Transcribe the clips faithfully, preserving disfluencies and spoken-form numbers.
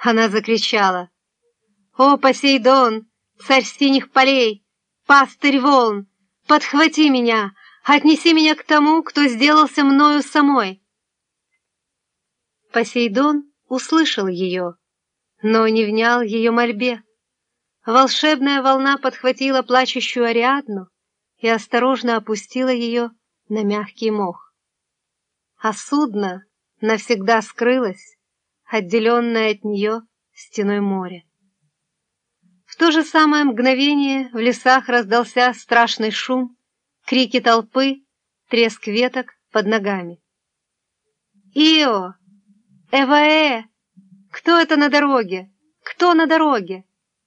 Она закричала: «О, Посейдон, царь синих полей, пастырь волн, подхвати меня, отнеси меня к тому, кто сделался мною самой!» Посейдон услышал ее, но не внял ее мольбе. Волшебная волна подхватила плачущую Ариадну и осторожно опустила ее на мягкий мох. А судно навсегда скрылось, отделенное от нее стеной моря. В то же самое мгновение в лесах раздался страшный шум, крики толпы, треск веток под ногами. «Ио! Эваэ! Кто это на дороге? Кто на дороге?»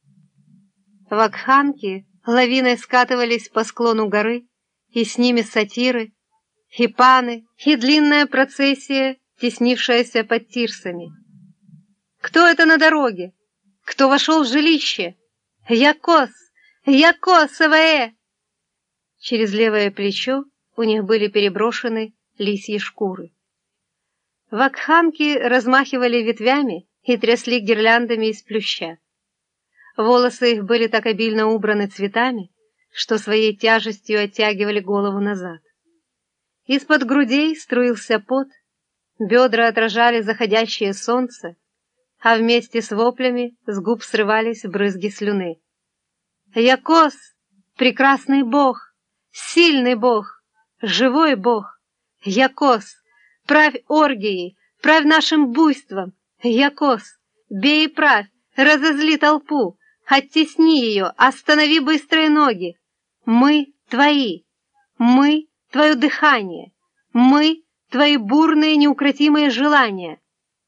Вакханки лавиной скатывались по склону горы, и с ними сатиры, и паны, и длинная процессия, теснившаяся под тирсами. «Кто это на дороге? Кто вошел в жилище? Якос! Якос, Эваэ!» Через левое плечо у них были переброшены лисьи шкуры. Вакханки размахивали ветвями и трясли гирляндами из плюща. Волосы их были так обильно убраны цветами, что своей тяжестью оттягивали голову назад. Из-под грудей струился пот, бедра отражали заходящее солнце, а вместе с воплями с губ срывались брызги слюны. «Якос, прекрасный бог, сильный бог, живой бог! Якос, правь оргией, правь нашим буйством! Якос, бей и правь, разозли толпу, оттесни ее, останови быстрые ноги! Мы твои, мы твое дыхание, мы твои бурные неукротимые желания!»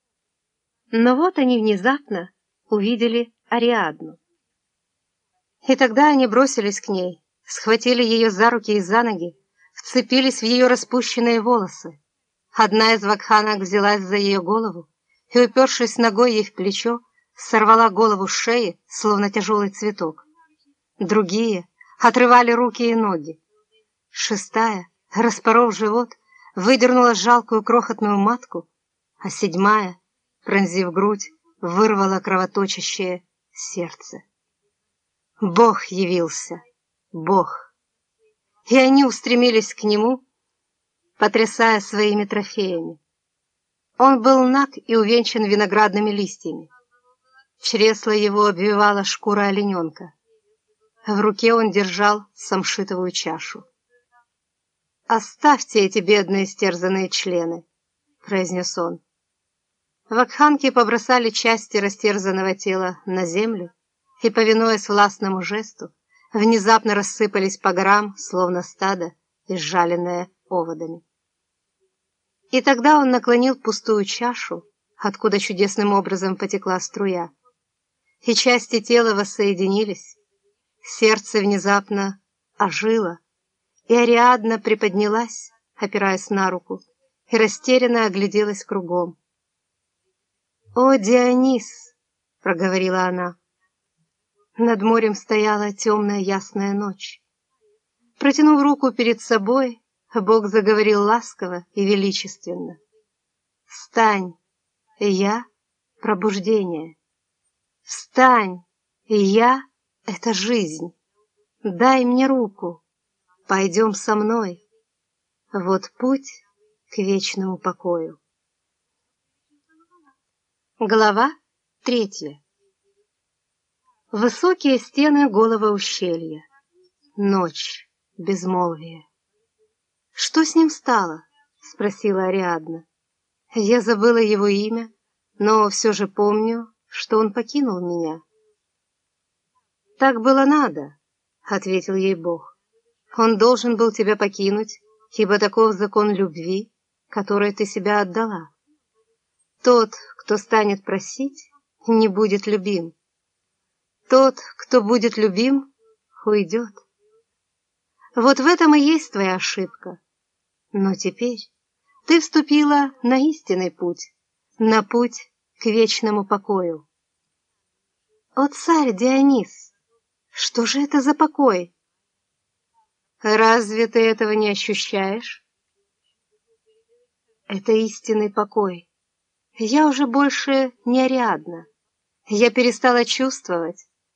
Но вот они внезапно увидели Ариадну. И тогда они бросились к ней, схватили ее за руки и за ноги, вцепились в ее распущенные волосы. Одна из вакханок взялась за ее голову и, упершись ногой ей в плечо, сорвала голову с шеи, словно тяжелый цветок. Другие отрывали руки и ноги. Шестая, распоров живот, выдернула жалкую крохотную матку, а седьмая, пронзив грудь, вырвала кровоточащее сердце. Бог явился, Бог. И они устремились к нему, потрясая своими трофеями. Он был наг и увенчан виноградными листьями. Чресло его обвивала шкура олененка. В руке он держал самшитовую чашу. «Оставьте эти бедные стерзанные члены», — произнес он. Вакханки побросали части растерзанного тела на землю и, повинуясь властному жесту, внезапно рассыпались по горам, словно стадо, изжаленное оводами. И тогда он наклонил пустую чашу, откуда чудесным образом потекла струя, и части тела воссоединились, сердце внезапно ожило, и Ариадна приподнялась, опираясь на руку, и растерянно огляделась кругом. «О, Дионис!» — проговорила она. Над морем стояла темная ясная ночь. Протянув руку перед собой, Бог заговорил ласково и величественно. «Встань, я — пробуждение. Встань, я — это жизнь. Дай мне руку, пойдем со мной. Вот путь к вечному покою». Глава третья. Высокие стены голого ущелья. Ночь, безмолвие. «Что с ним стало?» — спросила Ариадна. «Я забыла его имя, но все же помню, что он покинул меня». «Так было надо», — ответил ей Бог. «Он должен был тебя покинуть, ибо таков закон любви, которой ты себя отдала. Тот, кто станет просить, не будет любим. Тот, кто будет любим, уйдет. Вот в этом и есть твоя ошибка. Но теперь ты вступила на истинный путь, на путь к вечному покою». «О, царь Дионис, что же это за покой?» «Разве ты этого не ощущаешь?» «Это истинный покой. Я уже больше не Ариадна. Я перестала чувствовать,